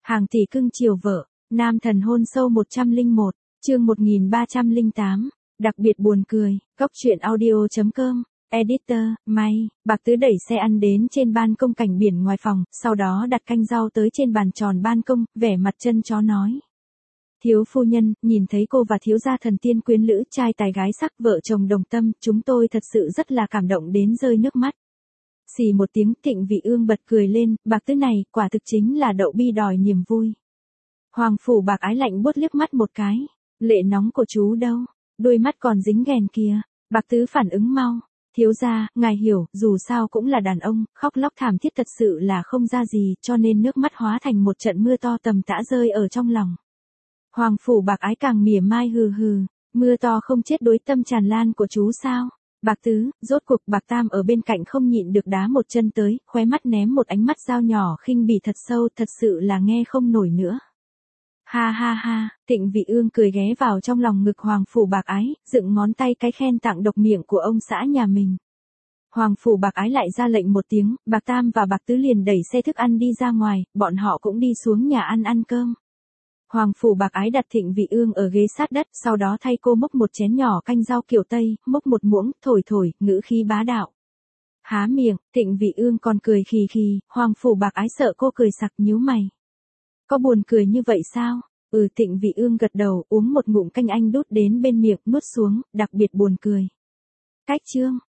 Hàng tỷ cưng chiều vợ, nam thần hôn sâu 101, chương 1308, đặc biệt buồn cười, góc truyện audio.com, editor, May, Bạc Tứ đẩy xe ăn đến trên ban công cảnh biển ngoài phòng, sau đó đặt canh rau tới trên bàn tròn ban công, vẻ mặt chân chó nói. Thiếu phu nhân, nhìn thấy cô và thiếu gia thần tiên quyến lữ, trai tài gái sắc, vợ chồng đồng tâm, chúng tôi thật sự rất là cảm động đến rơi nước mắt. Xì một tiếng, Thịnh Vị Ương bật cười lên, Bạc Tứ này, quả thực chính là đậu bi đòi niềm vui. Hoàng phủ Bạc Ái lạnh buốt liếc mắt một cái, lệ nóng của chú đâu, đôi mắt còn dính ghèn kìa. Bạc Tứ phản ứng mau, thiếu gia, ngài hiểu, dù sao cũng là đàn ông, khóc lóc thảm thiết thật sự là không ra gì, cho nên nước mắt hóa thành một trận mưa to tầm tã rơi ở trong lòng. Hoàng phủ Bạc Ái càng mỉa mai hừ hừ, mưa to không chết đối tâm tràn lan của chú sao? Bạc Tứ, rốt cuộc Bạc Tam ở bên cạnh không nhịn được đá một chân tới, khóe mắt ném một ánh mắt dao nhỏ khinh bỉ thật sâu, thật sự là nghe không nổi nữa. Ha ha ha, Thịnh Vị Ương cười ghé vào trong lòng ngực Hoàng phủ Bạc Ái, dựng ngón tay cái khen tặng độc miệng của ông xã nhà mình. Hoàng phủ Bạc Ái lại ra lệnh một tiếng, Bạc Tam và Bạc Tứ liền đẩy xe thức ăn đi ra ngoài, bọn họ cũng đi xuống nhà ăn cơm. Hoàng phủ Bạc Ái đặt Thịnh Vị Ương ở ghế sát đất, sau đó thay cô múc một chén nhỏ canh rau kiểu Tây, múc một muỗng, thổi, ngữ khí bá đạo. Há miệng, Thịnh Vị Ương còn cười khì khì, Hoàng phủ Bạc Ái sợ cô cười sặc nhíu mày. Có buồn cười như vậy sao? Thịnh Vị Ương gật đầu, uống một ngụm canh anh đút đến bên miệng, nuốt xuống, đặc biệt buồn cười. Cách chương,